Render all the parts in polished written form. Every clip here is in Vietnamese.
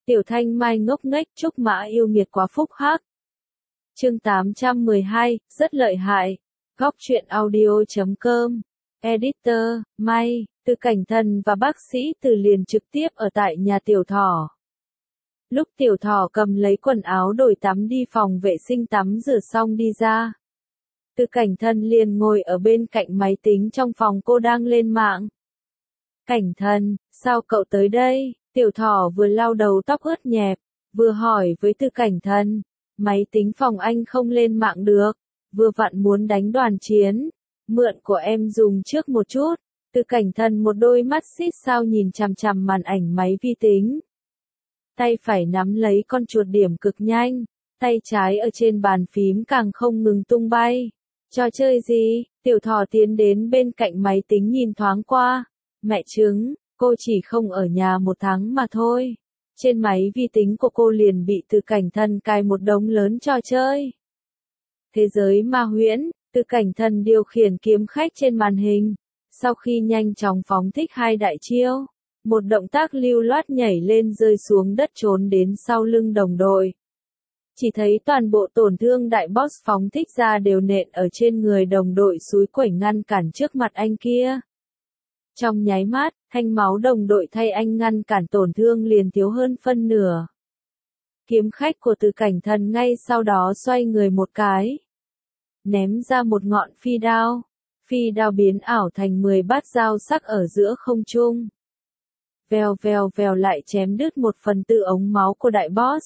Tiểu Thanh Mai ngốc nghếch Trúc Mã yêu nghiệt quá phúc hắc. Chương 812, rất lợi hại. Góc truyện audio.com. Editor, May, Từ Cảnh Thần và bác sĩ Từ liền trực tiếp ở tại nhà Tiểu Thỏ. Lúc Tiểu Thỏ cầm lấy quần áo đổi tắm đi phòng vệ sinh tắm rửa xong đi ra. Từ Cảnh Thần liền ngồi ở bên cạnh máy tính trong phòng cô đang lên mạng. Cảnh Thần, sao cậu tới đây? Tiểu Thỏ vừa lau đầu tóc ướt nhẹp, vừa hỏi với Từ Cảnh Thần, máy tính phòng anh không lên mạng được, vừa vặn muốn đánh đoàn chiến, mượn của em dùng trước một chút. Từ Cảnh Thần một đôi mắt xít sao nhìn chằm chằm màn ảnh máy vi tính. Tay phải nắm lấy con chuột điểm cực nhanh, tay trái ở trên bàn phím càng không ngừng tung bay. Trò chơi gì? Tiểu Thỏ tiến đến bên cạnh máy tính nhìn thoáng qua. Mẹ chứng, cô chỉ không ở nhà 1 tháng mà thôi. Trên máy vi tính của cô liền bị Từ Cảnh Thần cài một đống lớn trò chơi. Thế giới ma huyễn, Từ Cảnh Thần điều khiển kiếm khách trên màn hình. Sau khi nhanh chóng phóng thích 2 đại chiêu, một động tác lưu loát nhảy lên rơi xuống đất trốn đến sau lưng đồng đội. Chỉ thấy toàn bộ tổn thương đại boss phóng thích ra đều nện ở trên người đồng đội xúi quẩy ngăn cản trước mặt anh kia. Trong nháy mắt, thanh máu đồng đội thay anh ngăn cản tổn thương liền thiếu hơn phân nửa. Kiếm khách của Từ Cảnh Thần ngay sau đó xoay người một cái, ném ra một ngọn phi đao. Phi đao biến ảo thành 10 bát dao sắc ở giữa không trung. Vèo vèo vèo lại chém đứt 1/4 ống máu của đại boss.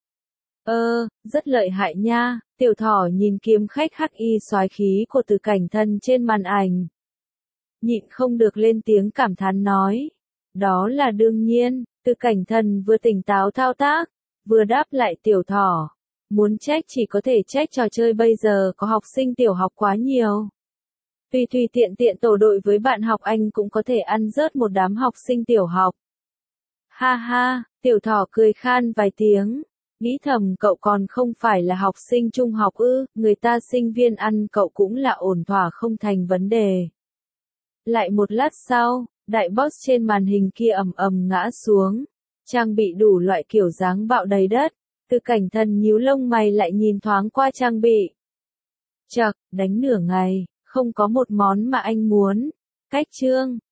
Rất lợi hại nha. Tiểu Thỏ nhìn kiếm khách hắc y soái khí của Từ Cảnh Thần trên màn ảnh, nhịn không được lên tiếng cảm thán nói. Đó là đương nhiên. Từ Cảnh Thần vừa tỉnh táo thao tác, vừa đáp lại Tiểu Thỏ. Muốn trách chỉ có thể trách trò chơi bây giờ có học sinh tiểu học quá nhiều. Tùy tùy tiện tiện tổ đội với bạn học anh cũng có thể ăn rớt một đám học sinh tiểu học. Ha ha, Tiểu Thỏ cười khan vài tiếng. Nghĩ thầm cậu còn không phải là học sinh trung học ư, người ta sinh viên ăn cậu cũng là ổn thỏa không thành vấn đề. Lại một lát sau, đại boss trên màn hình kia ầm ầm ngã xuống. Trang bị đủ loại kiểu dáng bạo đầy đất. Từ Cảnh Thần nhíu lông mày lại nhìn thoáng qua trang bị. Chậc, đánh nửa ngày, không có một món mà anh muốn. Cách chương.